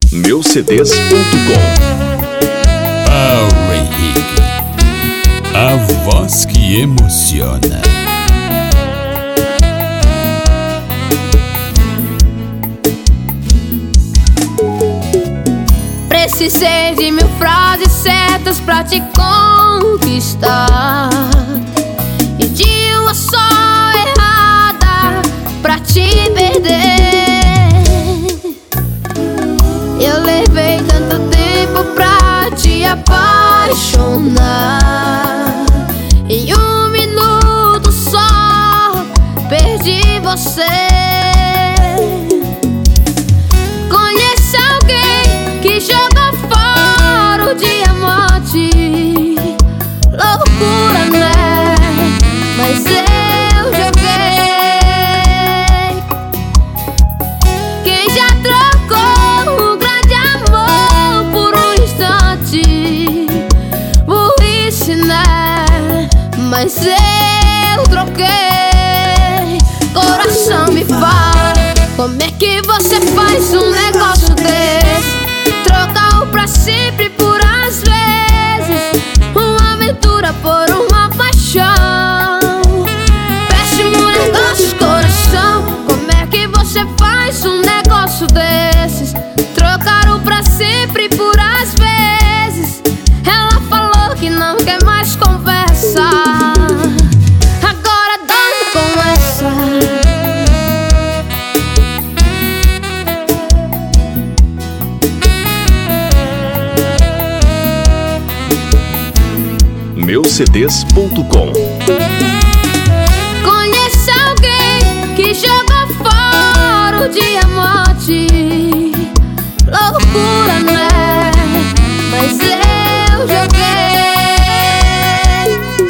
meucds.com. Power Henrique, a voz que emociona. Precisei de 1000 frases certas pra te conquistar e de uma só errada pra te perder. Eu levei tanto tempo pra te apaixonar, em 1 minuto só perdi você. Conhece alguém que joga fora o diamante? Loucura, né? Mas eu joguei. Quem já trocou um grande amor por um instante? Burrice, né? Mas eu troquei. Coração, me fala, como é que você faz um negócio desse? Trocar o pra sempre por às vezes, uma aventura por uma paixão. Péssimo negócio, coração, como é que você faz um negócio desses? Trocar o pra sempre por às vezes. Ela falou que não quer mais conversa, agora dorme com essa. meucds.com. Conhece alguém que joga fora o diamante? Loucura, né? Mas eu joguei.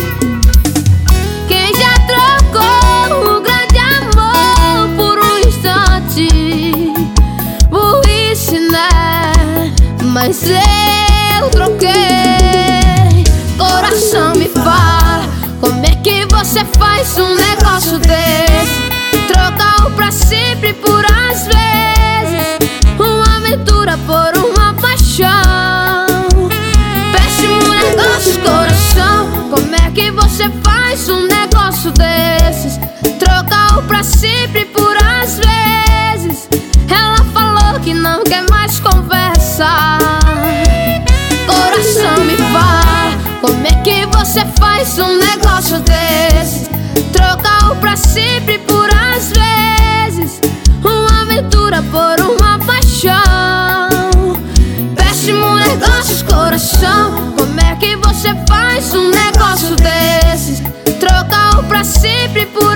Quem já trocou um grande amor por um instante? Burrice, né? Mas eu troquei. Coração, me fala, como é que você faz um negócio desse? Trocar o pra sempre por às vezes, uma aventura por uma paixão. Péssimo negócio, coração, como é que você faz um negócio desses? Trocar o pra sempre por às vezes. Ela falou que não quer mais conversa. Coração, me fala, como é que você faz um negócio desses? Trocar o pra sempre por às vezes, uma aventura por uma paixão. Péssimo negócio, coração, como é que você faz um negócio desses? Trocar o pra sempre por